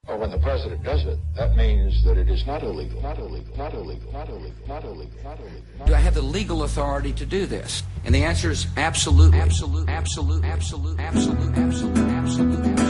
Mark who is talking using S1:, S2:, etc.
S1: Or when the president does it, that means that it is not illegal, not illegal, not illegal, not illegal, not illegal, not illegal.
S2: Do I have the legal authority to do this? And the answer is absolutely, absolutely, absolutely, absolutely, absolutely, absolutely, absolutely.